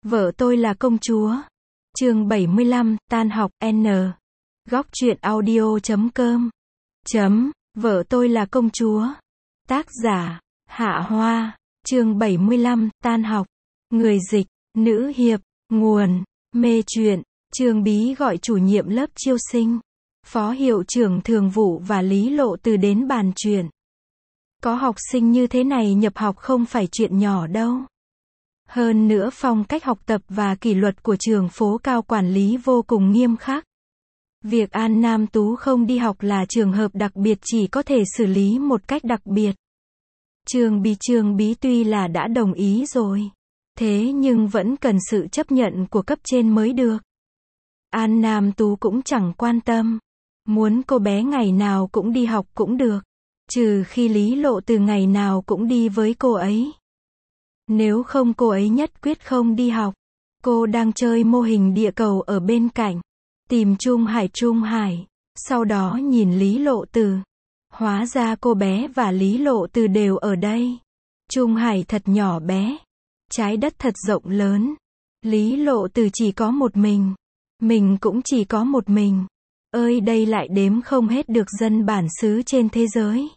Vợ tôi là công chúa. Chương 75, tan học, N. Góc truyện audio.com. Vợ tôi là công chúa. Tác giả, Hạ Hoa. Chương 75, tan học. Người dịch, nữ hiệp, nguồn, mê truyện. Trương Bí gọi chủ nhiệm lớp chiêu sinh, phó hiệu trưởng thường vụ và Lý Lộ Từ đến bàn chuyện. Có học sinh như thế này nhập học không phải chuyện nhỏ đâu. Hơn nữa phong cách học tập và kỷ luật của trường phố cao quản lý vô cùng nghiêm khắc. Việc An Nam Tú không đi học là trường hợp đặc biệt, chỉ có thể xử lý một cách đặc biệt. Trương Bí tuy là đã đồng ý rồi, thế nhưng vẫn cần sự chấp nhận của cấp trên mới được. An Nam Tú cũng chẳng quan tâm, muốn cô bé ngày nào cũng đi học cũng được, trừ khi Lý Lộ Từ ngày nào cũng đi với cô ấy. Nếu không cô ấy nhất quyết không đi học. Cô đang chơi mô hình địa cầu ở bên cạnh, tìm Trung Hải, sau đó nhìn Lý Lộ Từ. Hóa ra cô bé và Lý Lộ Từ đều ở đây. Trung Hải thật nhỏ bé, trái đất thật rộng lớn. Lý Lộ Từ chỉ có một mình cũng chỉ có một mình. Ơi đây lại đếm không hết được dân bản xứ trên thế giới.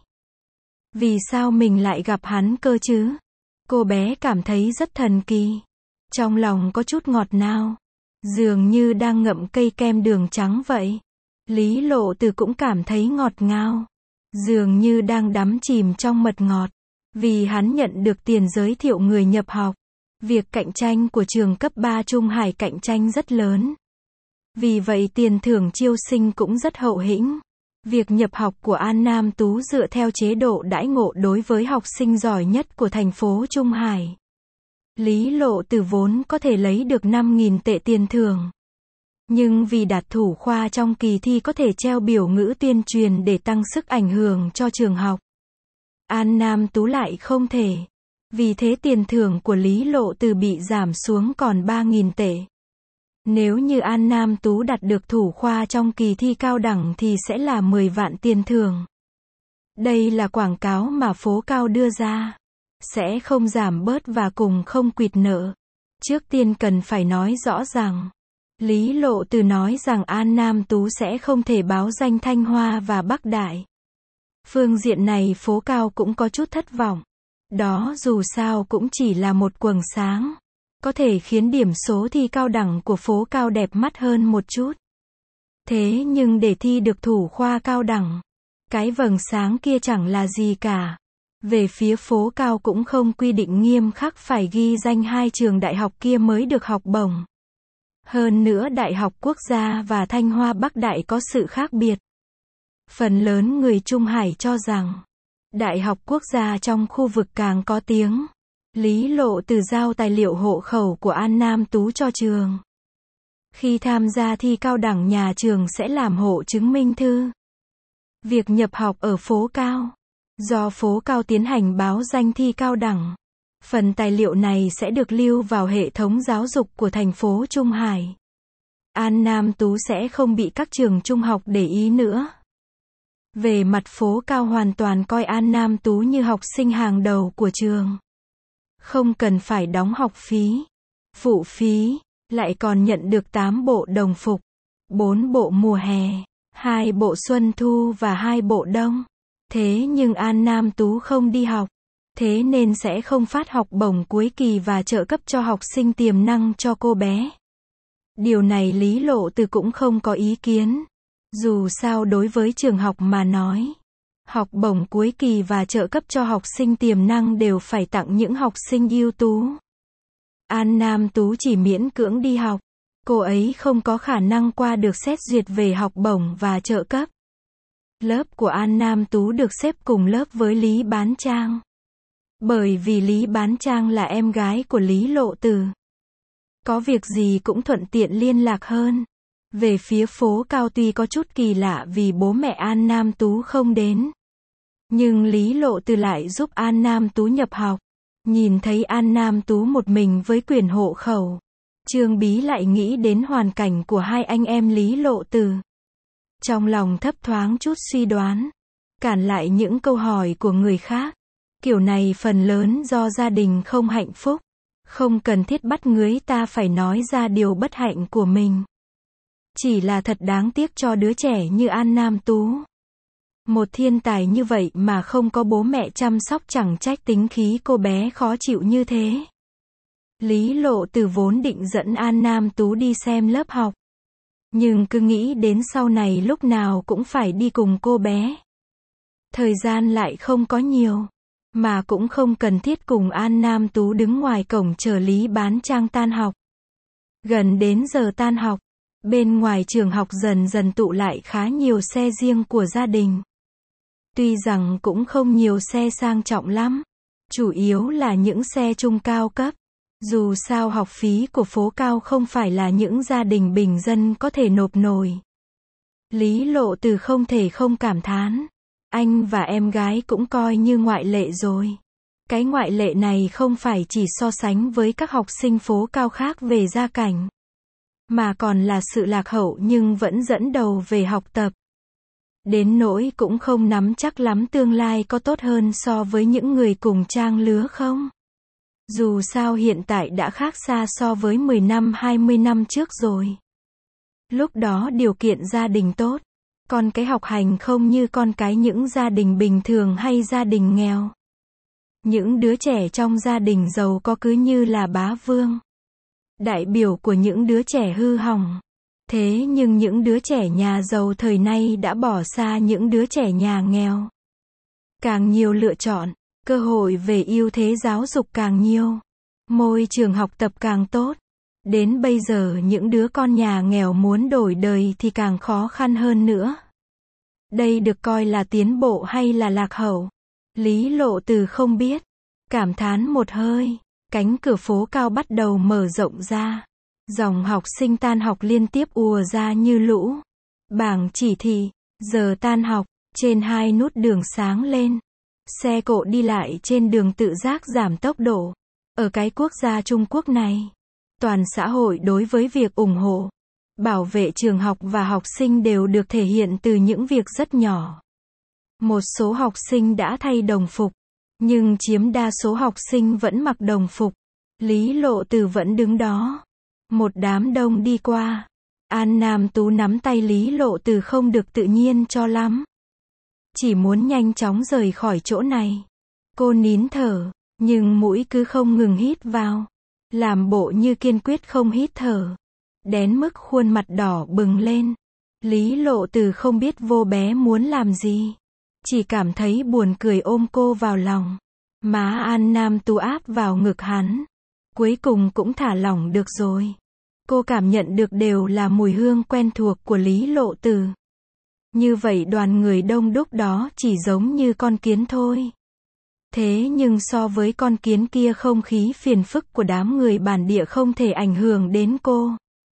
Vì sao mình lại gặp hắn cơ chứ? Cô bé cảm thấy rất thần kỳ. Trong lòng có chút ngọt ngào, dường như đang ngậm cây kem đường trắng vậy. Lý Lộ Từ cũng cảm thấy ngọt ngào, dường như đang đắm chìm trong mật ngọt. Vì hắn nhận được tiền giới thiệu người nhập học. Việc cạnh tranh của trường cấp 3 Trung Hải cạnh tranh rất lớn. Vì vậy tiền thưởng chiêu sinh cũng rất hậu hĩnh. Việc nhập học của An Nam Tú dựa theo chế độ đãi ngộ đối với học sinh giỏi nhất của thành phố Trung Hải. Lý Lộ Từ vốn có thể lấy được 5.000 tệ tiền thưởng. Nhưng vì đạt thủ khoa trong kỳ thi có thể treo biểu ngữ tuyên truyền để tăng sức ảnh hưởng cho trường học. An Nam Tú lại không thể. Vì thế tiền thưởng của Lý Lộ Từ bị giảm xuống còn 3.000 tệ. Nếu như An Nam Tú đạt được thủ khoa trong kỳ thi cao đẳng thì sẽ là 10 vạn tiền thưởng. Đây là quảng cáo mà phố cao đưa ra. Sẽ không giảm bớt và cùng không quỵt nợ. Trước tiên cần phải nói rõ ràng. Lý Lộ Từ nói rằng An Nam Tú sẽ không thể báo danh Thanh Hoa và Bắc Đại. Phương diện này phố cao cũng có chút thất vọng. Đó dù sao cũng chỉ là một quầng sáng. Có thể khiến điểm số thi cao đẳng của phố cao đẹp mắt hơn một chút. Thế nhưng để thi được thủ khoa cao đẳng, cái vầng sáng kia chẳng là gì cả. Về phía phố cao cũng không quy định nghiêm khắc phải ghi danh hai trường đại học kia mới được học bổng. Hơn nữa Đại học Quốc gia và Thanh Hoa Bắc Đại có sự khác biệt. Phần lớn người Trung Hải cho rằng Đại học Quốc gia trong khu vực càng có tiếng. Lý Lộ Từ giao tài liệu hộ khẩu của An Nam Tú cho trường. Khi tham gia thi cao đẳng nhà trường sẽ làm hộ chứng minh thư. Việc nhập học ở phố cao, do phố cao tiến hành báo danh thi cao đẳng. Phần tài liệu này sẽ được lưu vào hệ thống giáo dục của thành phố Trung Hải. An Nam Tú sẽ không bị các trường trung học để ý nữa. Về mặt phố cao hoàn toàn coi An Nam Tú như học sinh hàng đầu của trường. Không cần phải đóng học phí, phụ phí, lại còn nhận được 8 bộ đồng phục, 4 bộ mùa hè, 2 bộ xuân thu và 2 bộ đông. Thế nhưng An Nam Tú không đi học, thế nên sẽ không phát học bổng cuối kỳ và trợ cấp cho học sinh tiềm năng cho cô bé. Điều này Lý Lộ Từ cũng không có ý kiến. Dù sao đối với trường học mà nói, học bổng cuối kỳ và trợ cấp cho học sinh tiềm năng đều phải tặng những học sinh ưu tú. An Nam Tú chỉ miễn cưỡng đi học. Cô ấy không có khả năng qua được xét duyệt về học bổng và trợ cấp. Lớp của An Nam Tú được xếp cùng lớp với Lý Bán Trang. Bởi vì Lý Bán Trang là em gái của Lý Lộ Từ. Có việc gì cũng thuận tiện liên lạc hơn. Về phía phố cao tuy có chút kỳ lạ vì bố mẹ An Nam Tú không đến. Nhưng Lý Lộ Từ lại giúp An Nam Tú nhập học. Nhìn thấy An Nam Tú một mình với quyển hộ khẩu, Trương Bí lại nghĩ đến hoàn cảnh của hai anh em Lý Lộ Từ. Trong lòng thấp thoáng chút suy đoán, cản lại những câu hỏi của người khác. Kiểu này phần lớn do gia đình không hạnh phúc, Không cần thiết bắt người ta phải nói ra điều bất hạnh của mình. Chỉ là thật đáng tiếc cho đứa trẻ như An Nam Tú. Một thiên tài như vậy mà không có bố mẹ chăm sóc, chẳng trách tính khí cô bé khó chịu như thế. Lý Lộ Từ vốn định dẫn An Nam Tú đi xem lớp học. Nhưng cứ nghĩ đến sau này lúc nào cũng phải đi cùng cô bé. Thời gian lại không có nhiều. Mà cũng không cần thiết cùng An Nam Tú đứng ngoài cổng chờ Lý Bán Trang tan học. Gần đến giờ tan học, bên ngoài trường học dần dần tụ lại khá nhiều xe riêng của gia đình. Tuy rằng cũng không nhiều xe sang trọng lắm, chủ yếu là những xe trung cao cấp. Dù sao học phí của phố cao không phải là những gia đình bình dân có thể nộp nổi. Lý Lộ Từ không thể không cảm thán. Anh và em gái cũng coi như ngoại lệ rồi. Cái ngoại lệ này không phải chỉ so sánh với các học sinh phố cao khác về gia cảnh, mà còn là sự lạc hậu nhưng vẫn dẫn đầu về học tập. Đến nỗi cũng không nắm chắc lắm tương lai có tốt hơn so với những người cùng trang lứa không. Dù sao hiện tại đã khác xa so với 10 năm 20 năm trước rồi. Lúc đó điều kiện gia đình tốt, con cái học hành không như con cái những gia đình bình thường hay gia đình nghèo. Những đứa trẻ trong gia đình giàu có cứ như là bá vương, đại biểu của những đứa trẻ hư hỏng. Thế nhưng những đứa trẻ nhà giàu thời nay đã bỏ xa những đứa trẻ nhà nghèo. Càng nhiều lựa chọn, cơ hội về ưu thế giáo dục càng nhiều, môi trường học tập càng tốt. Đến bây giờ những đứa con nhà nghèo muốn đổi đời thì càng khó khăn hơn nữa. Đây được coi là tiến bộ hay là lạc hậu? Lý Lộ Từ không biết. Cảm thán một hơi, cánh cửa phố cao bắt đầu mở rộng ra. Dòng học sinh tan học liên tiếp ùa ra như lũ. Bảng chỉ thị, giờ tan học, trên hai nút đường sáng lên. Xe cộ đi lại trên đường tự giác giảm tốc độ. Ở cái quốc gia Trung Quốc này, toàn xã hội đối với việc ủng hộ, bảo vệ trường học và học sinh đều được thể hiện từ những việc rất nhỏ. Một số học sinh đã thay đồng phục, nhưng chiếm đa số học sinh vẫn mặc đồng phục. Lý Lộ Từ vẫn đứng đó. Một đám đông đi qua. An Nam Tú nắm tay Lý Lộ Từ không được tự nhiên cho lắm. Chỉ muốn nhanh chóng rời khỏi chỗ này. Cô nín thở, nhưng mũi cứ không ngừng hít vào. Làm bộ như kiên quyết không hít thở. Đến mức khuôn mặt đỏ bừng lên. Lý Lộ Từ không biết vô bé muốn làm gì. Chỉ cảm thấy buồn cười ôm cô vào lòng. Má An Nam Tú áp vào ngực hắn. Cuối cùng cũng thả lỏng được rồi. Cô cảm nhận được đều là mùi hương quen thuộc của Lý Lộ Từ. Như vậy đoàn người đông đúc đó chỉ giống như con kiến thôi. Thế nhưng so với con kiến kia không khí phiền phức của đám người bản địa không thể ảnh hưởng đến cô.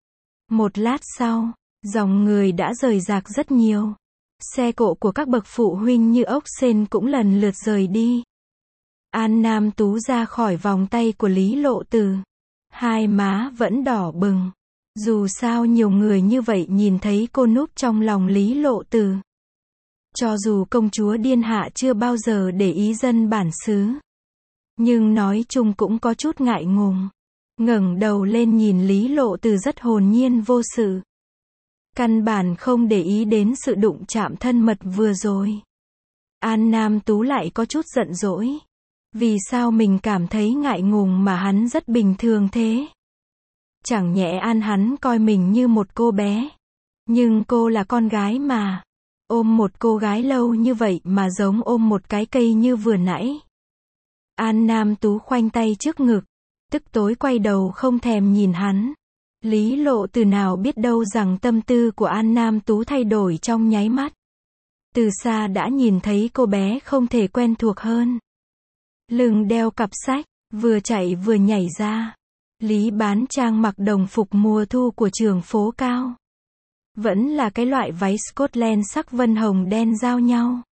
Một lát sau, dòng người đã rời rạc rất nhiều. Xe cộ của các bậc phụ huynh như ốc sên cũng lần lượt rời đi. An Nam Tú ra khỏi vòng tay của Lý Lộ Từ. Hai má vẫn đỏ bừng. Dù sao nhiều người như vậy nhìn thấy cô núp trong lòng Lý Lộ Từ. Cho dù công chúa Điên Hạ chưa bao giờ để ý dân bản xứ, nhưng nói chung cũng có chút ngại ngùng. Ngẩng đầu lên nhìn Lý Lộ Từ rất hồn nhiên vô sự. Căn bản không để ý đến sự đụng chạm thân mật vừa rồi. An Nam Tú lại có chút giận dỗi. Vì sao mình cảm thấy ngại ngùng mà hắn rất bình thường thế? Chẳng nhẽ hắn coi mình như một cô bé. Nhưng cô là con gái mà. Ôm một cô gái lâu như vậy mà giống ôm một cái cây như vừa nãy. An Nam Tú khoanh tay trước ngực. Tức tối quay đầu không thèm nhìn hắn. Lý Lộ Từ nào biết đâu rằng tâm tư của An Nam Tú thay đổi trong nháy mắt. Từ xa đã nhìn thấy cô bé không thể quen thuộc hơn. Lưng đeo cặp sách, vừa chạy vừa nhảy ra. Lý Bán Trang mặc đồng phục mùa thu của trường phố cao. Vẫn là cái loại váy Scotland sắc vân hồng đen giao nhau.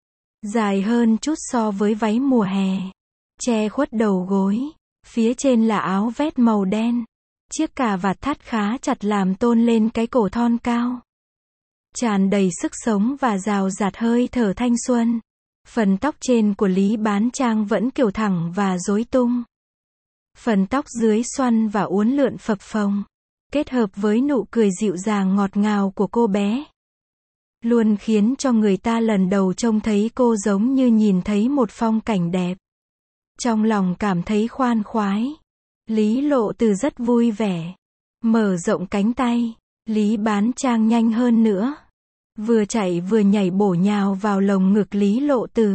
Dài hơn chút so với váy mùa hè. Che khuất đầu gối. Phía trên là áo vest màu đen. Chiếc cà vạt thắt khá chặt làm tôn lên cái cổ thon cao. Tràn đầy sức sống và rào rạt hơi thở thanh xuân. Phần tóc trên của Lý Bán Trang vẫn kiểu thẳng và rối tung. Phần tóc dưới xoăn và uốn lượn phập phồng, kết hợp với nụ cười dịu dàng ngọt ngào của cô bé, luôn khiến cho người ta lần đầu trông thấy cô giống như nhìn thấy một phong cảnh đẹp. Trong lòng cảm thấy khoan khoái, Lý Lộ Từ rất vui vẻ. Mở rộng cánh tay, Lý Bán Trang nhanh hơn nữa. Vừa chạy vừa nhảy bổ nhào vào lồng ngực Lý Lộ Từ.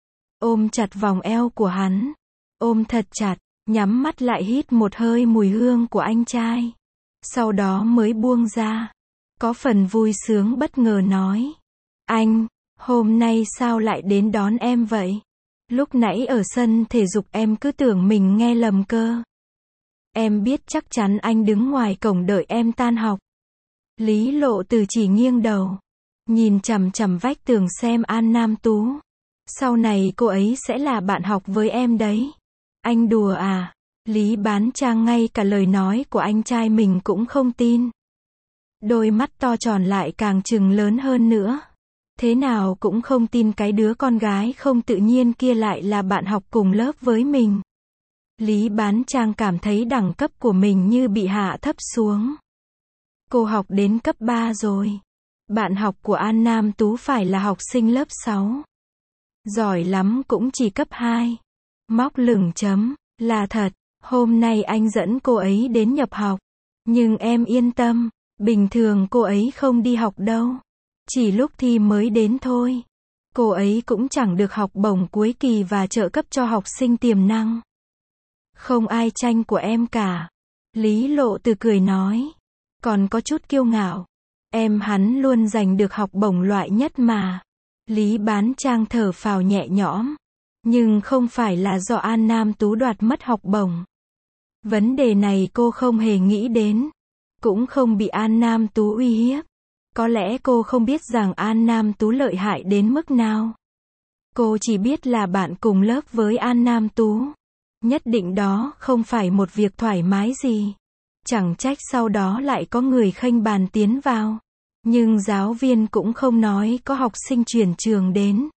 Ôm chặt vòng eo của hắn. Ôm thật chặt, nhắm mắt lại hít một hơi mùi hương của anh trai. Sau đó mới buông ra. Có phần vui sướng bất ngờ nói. Anh, hôm nay sao lại đến đón em vậy? Lúc nãy ở sân thể dục em cứ tưởng mình nghe lầm cơ. Em biết chắc chắn anh đứng ngoài cổng đợi em tan học. Lý Lộ Từ chỉ nghiêng đầu, nhìn chằm chằm vách tường xem An Nam Tú. Sau này cô ấy sẽ là bạn học với em đấy. Anh đùa à? Lý Bán Trang ngay cả lời nói của anh trai mình cũng không tin. Đôi mắt to tròn lại càng trừng lớn hơn nữa. Thế nào cũng không tin cái đứa con gái không tự nhiên kia lại là bạn học cùng lớp với mình. Lý Bán Trang cảm thấy đẳng cấp của mình như bị hạ thấp xuống. Cô học đến cấp 3 rồi. Bạn học của An Nam Tú phải là học sinh lớp 6. Giỏi lắm cũng chỉ cấp 2. Móc lửng chấm, là thật, hôm nay anh dẫn cô ấy đến nhập học. Nhưng em yên tâm, bình thường cô ấy không đi học đâu. Chỉ lúc thi mới đến thôi. Cô ấy cũng chẳng được học bổng cuối kỳ và trợ cấp cho học sinh tiềm năng. Không ai tranh của em cả. Lý Lộ Từ cười nói. Còn có chút kiêu ngạo. Em hắn luôn giành được học bổng loại nhất mà. Lý Bán Trang thở phào nhẹ nhõm. Nhưng không phải là do An Nam Tú đoạt mất học bổng. Vấn đề này cô không hề nghĩ đến. Cũng không bị An Nam Tú uy hiếp. Có lẽ cô không biết rằng An Nam Tú lợi hại đến mức nào. Cô chỉ biết là bạn cùng lớp với An Nam Tú. Nhất định đó không phải một việc thoải mái gì. Chẳng trách sau đó lại có người khênh bàn tiến vào. Nhưng giáo viên cũng không nói có học sinh chuyển trường đến.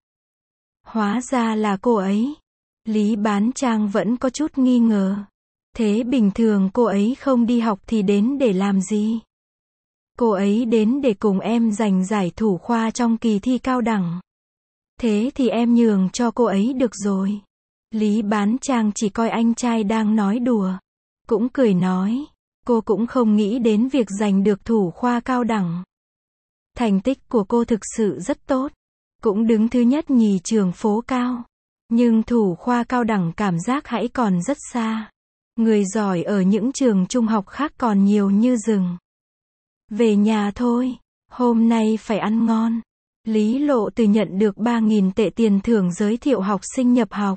Hóa ra là cô ấy. Lý Bán Trang vẫn có chút nghi ngờ. Thế bình thường cô ấy không đi học thì đến để làm gì? Cô ấy đến để cùng em giành giải thủ khoa trong kỳ thi cao đẳng. Thế thì em nhường cho cô ấy được rồi. Lý Bán Trang chỉ coi anh trai đang nói đùa. Cũng cười nói. Cô cũng không nghĩ đến việc giành được thủ khoa cao đẳng. Thành tích của cô thực sự rất tốt. Cũng đứng thứ nhất nhì trường phố cao. Nhưng thủ khoa cao đẳng cảm giác hãy còn rất xa. Người giỏi ở những trường trung học khác còn nhiều như rừng. Về nhà thôi. Hôm nay phải ăn ngon. Lý Lộ Từ nhận được 3.000 tệ tiền thưởng giới thiệu học sinh nhập học.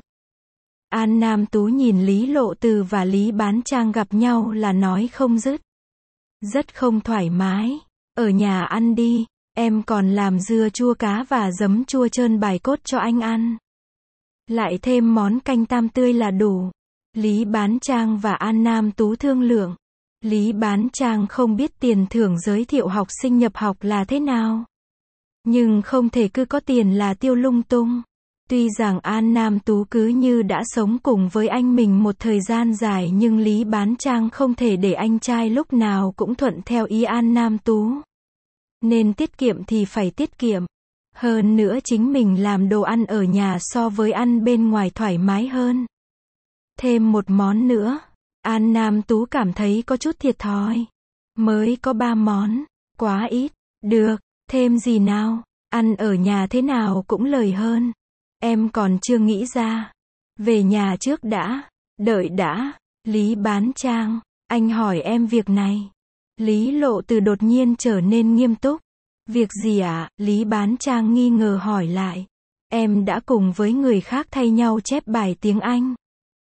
An Nam Tú nhìn Lý Lộ Từ và Lý Bán Trang gặp nhau là nói không dứt. Rất không thoải mái. Ở nhà ăn đi. Em còn làm dưa chua cá và giấm chua trơn bài cốt cho anh ăn. Lại thêm món canh tam tươi là đủ. Lý Bán Trang và An Nam Tú thương lượng. Lý Bán Trang không biết tiền thưởng giới thiệu học sinh nhập học là thế nào. Nhưng không thể cứ có tiền là tiêu lung tung. Tuy rằng An Nam Tú cứ như đã sống cùng với anh mình một thời gian dài nhưng Lý Bán Trang không thể để anh trai lúc nào cũng thuận theo ý An Nam Tú. Nên tiết kiệm thì phải tiết kiệm. Hơn nữa chính mình làm đồ ăn ở nhà so với ăn bên ngoài thoải mái hơn. Thêm một món nữa. An Nam Tú cảm thấy có chút thiệt thòi. Mới có 3 món. Quá ít. Được. Thêm gì nào? Ăn ở nhà thế nào cũng lời hơn. Em còn chưa nghĩ ra. Về nhà trước đã. Đợi đã. Lý Bán Trang. Anh hỏi em việc này. Lý Lộ Từ đột nhiên trở nên nghiêm túc. Việc gì ạ? Lý Bán Trang nghi ngờ hỏi lại. Em đã cùng với người khác thay nhau chép bài tiếng Anh.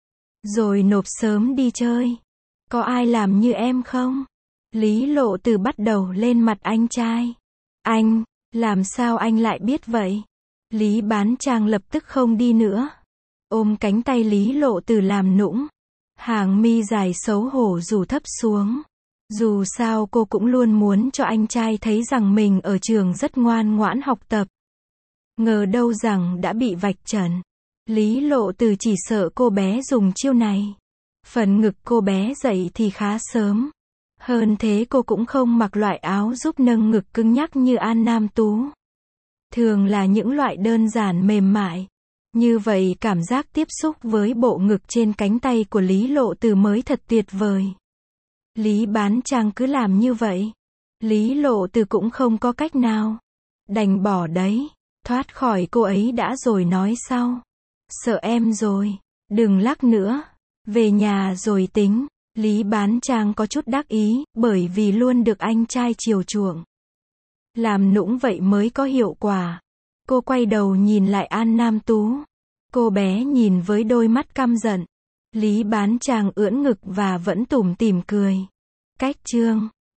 Rồi nộp sớm đi chơi. Có ai làm như em không? Lý Lộ Từ bắt đầu lên mặt anh trai. Anh, làm sao anh lại biết vậy? Lý Bán Trang lập tức không đi nữa. Ôm cánh tay Lý Lộ Từ làm nũng. Hàng mi dài xấu hổ rủ thấp xuống. Dù sao cô cũng luôn muốn cho anh trai thấy rằng mình ở trường rất ngoan ngoãn học tập. Ngờ đâu rằng đã bị vạch trần. Lý Lộ Từ chỉ sợ cô bé dùng chiêu này. Phần ngực cô bé dậy thì khá sớm. Hơn thế cô cũng không mặc loại áo giúp nâng ngực cứng nhắc như An Nam Tú. Thường là những loại đơn giản mềm mại. Như vậy cảm giác tiếp xúc với bộ ngực trên cánh tay của Lý Lộ Từ mới thật tuyệt vời. Lý Bán Trang cứ làm như vậy. Lý Lộ Từ cũng không có cách nào. Đành bỏ đấy. Thoát khỏi cô ấy đã rồi nói sau. Sợ em rồi. Đừng lắc nữa. Về nhà rồi tính. Lý Bán Trang có chút đắc ý, bởi vì luôn được anh trai chiều chuộng. Làm nũng vậy mới có hiệu quả. Cô quay đầu nhìn lại An Nam Tú. Cô bé nhìn với đôi mắt căm giận. Lý Bán Trang ưỡn ngực và vẫn tủm tỉm cười. Cách chương